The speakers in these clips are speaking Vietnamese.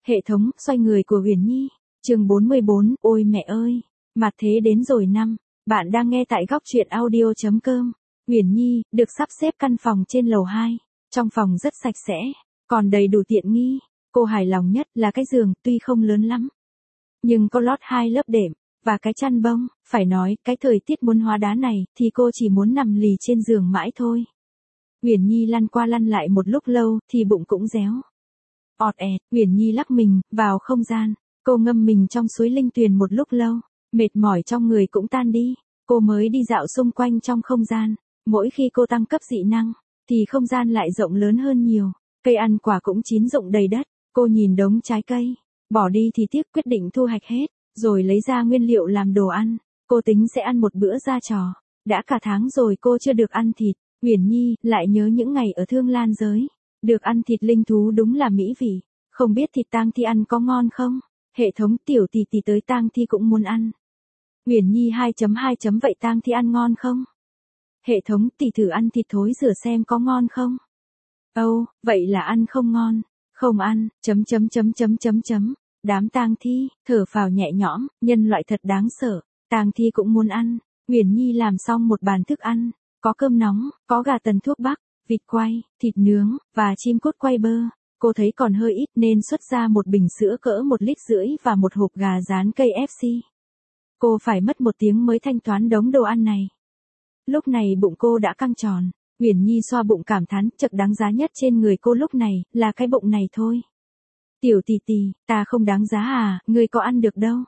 Hệ thống xoay người của Uyển Nhi, chương 44, ôi mẹ ơi, mặt thế đến rồi năm. Bạn đang nghe tại góc truyện audio.com. Uyển Nhi được sắp xếp căn phòng trên lầu 2, trong phòng rất sạch sẽ, còn đầy đủ tiện nghi. Cô hài lòng nhất là cái giường, tuy không lớn lắm, nhưng có lót 2 lớp đệm và cái chăn bông. Phải nói, cái thời tiết muốn hóa đá này thì cô chỉ muốn nằm lì trên giường mãi thôi. Uyển Nhi lăn qua lăn lại một lúc lâu thì bụng cũng réo. Ọt ẹt, Uyển Nhi lắc mình vào không gian, cô ngâm mình trong suối linh tuyền một lúc lâu, mệt mỏi trong người cũng tan đi. Cô mới đi dạo xung quanh trong không gian, mỗi khi cô tăng cấp dị năng thì không gian lại rộng lớn hơn nhiều, cây ăn quả cũng chín rụng đầy đất. Cô nhìn đống trái cây, bỏ đi thì tiếc, quyết định thu hoạch hết rồi lấy ra nguyên liệu làm đồ ăn. Cô tính sẽ ăn một bữa ra trò, đã cả tháng rồi cô chưa được ăn thịt. Uyển Nhi lại nhớ những ngày ở Thương Lan giới, được ăn thịt linh thú đúng là mỹ vị. Không biết thịt tang thi ăn có ngon không? Hệ thống tiểu tỷ tỷ tới tang thi cũng muốn ăn. Uyển Nhi 2.2 vậy tang thi ăn ngon không? Hệ thống tỷ thử ăn thịt thối rửa xem có ngon không? Âu, vậy là ăn không ngon, không ăn, chấm. Đám tang thi, thở phào nhẹ nhõm, nhân loại thật đáng sợ, tang thi cũng muốn ăn. Uyển Nhi làm xong một bàn thức ăn, có cơm nóng, có gà tần thuốc bắc, vịt quay, thịt nướng, và chim cút quay bơ. Cô thấy còn hơi ít nên xuất ra một bình sữa cỡ 1,5 lít và một hộp gà rán KFC. Cô phải mất 1 tiếng mới thanh toán đống đồ ăn này. Lúc này bụng cô đã căng tròn, Uyển Nhi xoa bụng cảm thán, chật đáng giá nhất trên người cô lúc này là cái bụng này thôi. Tiểu tỷ tỷ, ta không đáng giá à, ngươi có ăn được đâu.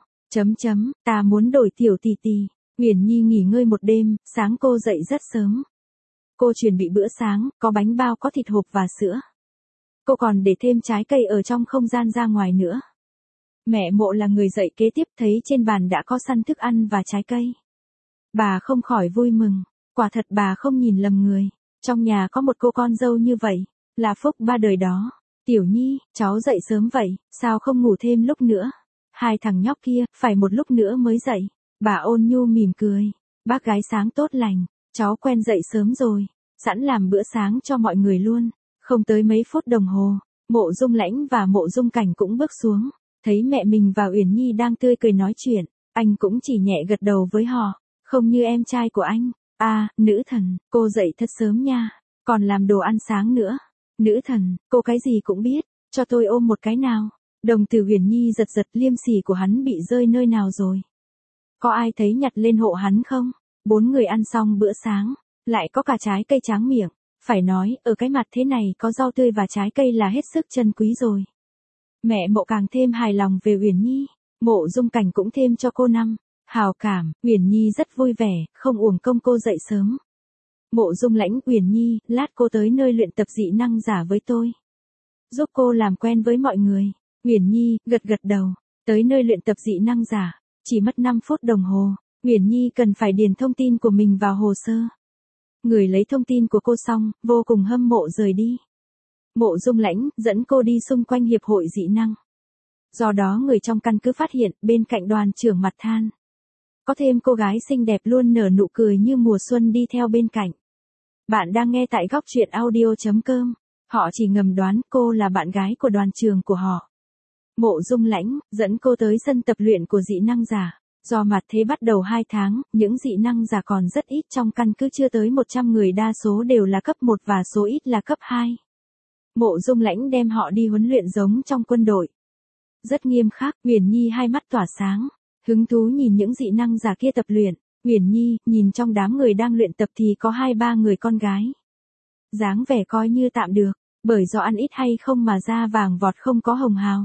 Ta muốn đổi tiểu tỷ tỷ. Uyển Nhi nghỉ ngơi một đêm, sáng cô dậy rất sớm. Cô chuẩn bị bữa sáng, có bánh bao, có thịt hộp và sữa. Cô còn để thêm trái cây ở trong không gian ra ngoài nữa. Mẹ Mộ là người dậy kế tiếp, thấy trên bàn đã có sẵn thức ăn và trái cây. Bà không khỏi vui mừng, quả thật bà không nhìn lầm người. Trong nhà có một cô con dâu như vậy, là phúc 3 đời đó. Tiểu Nhi, cháu dậy sớm vậy, sao không ngủ thêm lúc nữa? 2 thằng nhóc kia, phải một lúc nữa mới dậy. Bà ôn nhu mỉm cười, bác gái sáng tốt lành, cháu quen dậy sớm rồi, sẵn làm bữa sáng cho mọi người luôn. Không tới mấy phút đồng hồ, Mộ Dung Lãnh và Mộ Dung Cảnh cũng bước xuống, thấy mẹ mình và Uyển Nhi đang tươi cười nói chuyện, anh cũng chỉ nhẹ gật đầu với họ, không như em trai của anh. À, nữ thần, cô dậy thật sớm nha, còn làm đồ ăn sáng nữa. Nữ thần, cô cái gì cũng biết, cho tôi ôm một cái nào. Đồng tử Uyển Nhi giật giật, liêm sỉ của hắn bị rơi nơi nào rồi? Có ai thấy nhặt lên hộ hắn không? 4 người ăn xong bữa sáng, lại có cả trái cây tráng miệng. Phải nói, ở cái mặt thế này có rau tươi và trái cây là hết sức trân quý rồi. Mẹ Mộ càng thêm hài lòng về Uyển Nhi, Mộ Dung Cảnh cũng thêm cho cô 5 hào cảm. Uyển Nhi rất vui vẻ, không uổng công cô dậy sớm. Mộ Dung Lãnh, Uyển Nhi, lát cô tới nơi luyện tập dị năng giả với tôi, giúp cô làm quen với mọi người. Uyển Nhi gật gật đầu, tới nơi luyện tập dị năng giả, chỉ mất 5 phút đồng hồ. Uyển Nhi cần phải điền thông tin của mình vào hồ sơ. Người lấy thông tin của cô xong, vô cùng hâm mộ rời đi. Mộ Dung Lãnh dẫn cô đi xung quanh hiệp hội dị năng. Do đó người trong căn cứ phát hiện, bên cạnh đoàn trưởng mặt than, có thêm cô gái xinh đẹp luôn nở nụ cười như mùa xuân đi theo bên cạnh. Bạn đang nghe tại góc truyện audio.com. Họ chỉ ngầm đoán cô là bạn gái của đoàn trưởng của họ. Mộ Dung Lãnh dẫn cô tới sân tập luyện của dị năng giả. Do mặt thế bắt đầu 2 tháng, những dị năng giả còn rất ít, trong căn cứ chưa tới 100 người, đa số đều là cấp 1 và số ít là cấp 2. Mộ Dung Lãnh đem họ đi huấn luyện giống trong quân đội. Rất nghiêm khắc. Uyển Nhi hai mắt tỏa sáng, hứng thú nhìn những dị năng giả kia tập luyện. Uyển Nhi nhìn trong đám người đang luyện tập thì có 2-3 người con gái. Dáng vẻ coi như tạm được, bởi do ăn ít hay không mà da vàng vọt không có hồng hào.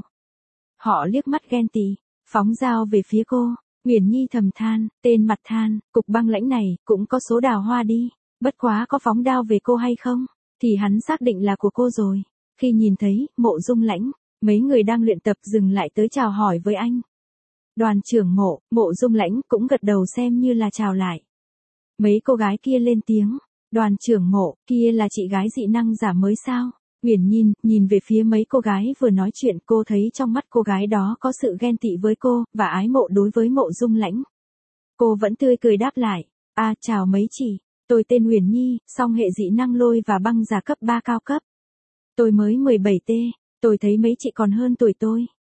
Họ liếc mắt ghen tị, phóng dao về phía cô. Uyển Nhi thầm than, tên mặt than, cục băng lãnh này, cũng có số đào hoa đi. Bất quá có phóng đao về cô hay không, thì hắn xác định là của cô rồi. Khi nhìn thấy Mộ Dung Lãnh, mấy người đang luyện tập dừng lại tới chào hỏi với anh. Đoàn trưởng Mộ Dung Lãnh cũng gật đầu xem như là chào lại. Mấy cô gái kia lên tiếng, đoàn trưởng Mộ, kia là chị gái dị năng giả mới sao? Uyển Nhi nhìn về phía mấy cô gái vừa nói chuyện, cô thấy trong mắt cô gái đó có sự ghen tị với cô, và ái mộ đối với Mộ Dung Lãnh. Cô vẫn tươi cười đáp lại, chào mấy chị, tôi tên Uyển Nhi, song hệ dị năng lôi và băng giả cấp 3 cao cấp. Tôi mới 17T, tôi thấy mấy chị còn hơn tuổi tôi.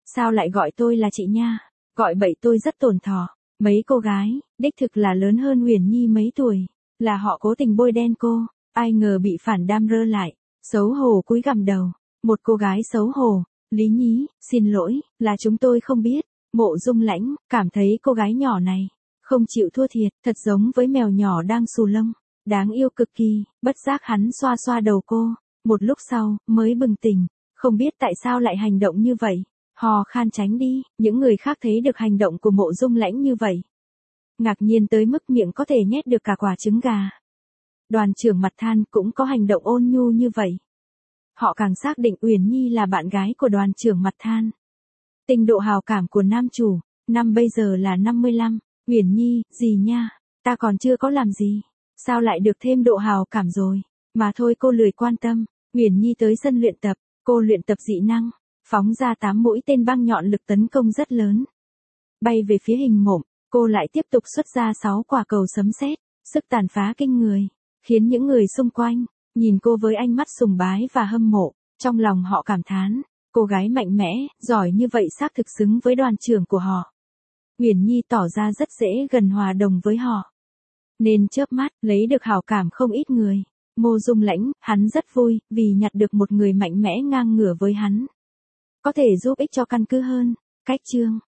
Sao lại gọi tôi là chị nha? Gọi bậy tôi rất tổn thọ. Mấy cô gái, đích thực là lớn hơn Huyền Nhi mấy tuổi, là họ cố tình bôi đen cô, ai ngờ bị phản đam rơ lại, xấu hổ cúi gằm đầu. Một cô gái xấu hổ, Lý Nhí, xin lỗi, là chúng tôi không biết. Mộ Dung Lãnh, cảm thấy cô gái nhỏ này, không chịu thua thiệt, thật giống với mèo nhỏ đang xù lông, đáng yêu cực kỳ, bất giác hắn xoa xoa đầu cô, một lúc sau, mới bừng tỉnh, không biết tại sao lại hành động như vậy, hò khan tránh đi, những người khác thấy được hành động của Mộ Dung Lãnh như vậy. Ngạc nhiên tới mức miệng có thể nhét được cả quả trứng gà. Đoàn trưởng Mặt Than cũng có hành động ôn nhu như vậy. Họ càng xác định Uyển Nhi là bạn gái của đoàn trưởng Mặt Than. Tình độ hào cảm của nam chủ, năm bây giờ là 55, Uyển Nhi, gì nha, ta còn chưa có làm gì, sao lại được thêm độ hào cảm rồi, mà thôi cô lười quan tâm. Uyển Nhi tới sân luyện tập, cô luyện tập dị năng, phóng ra 8 mũi tên băng nhọn lực tấn công rất lớn. Bay về phía hình mộm, cô lại tiếp tục xuất ra 6 quả cầu sấm sét, sức tàn phá kinh người, khiến những người xung quanh nhìn cô với ánh mắt sùng bái và hâm mộ, trong lòng họ cảm thán, cô gái mạnh mẽ, giỏi như vậy xác thực xứng với đoàn trưởng của họ. Uyển Nhi tỏ ra rất dễ gần hòa đồng với họ, nên chớp mắt lấy được hảo cảm không ít người. Mộ Dung Lãnh, hắn rất vui vì nhặt được một người mạnh mẽ ngang ngửa với hắn, có thể giúp ích cho căn cứ hơn. Cách chương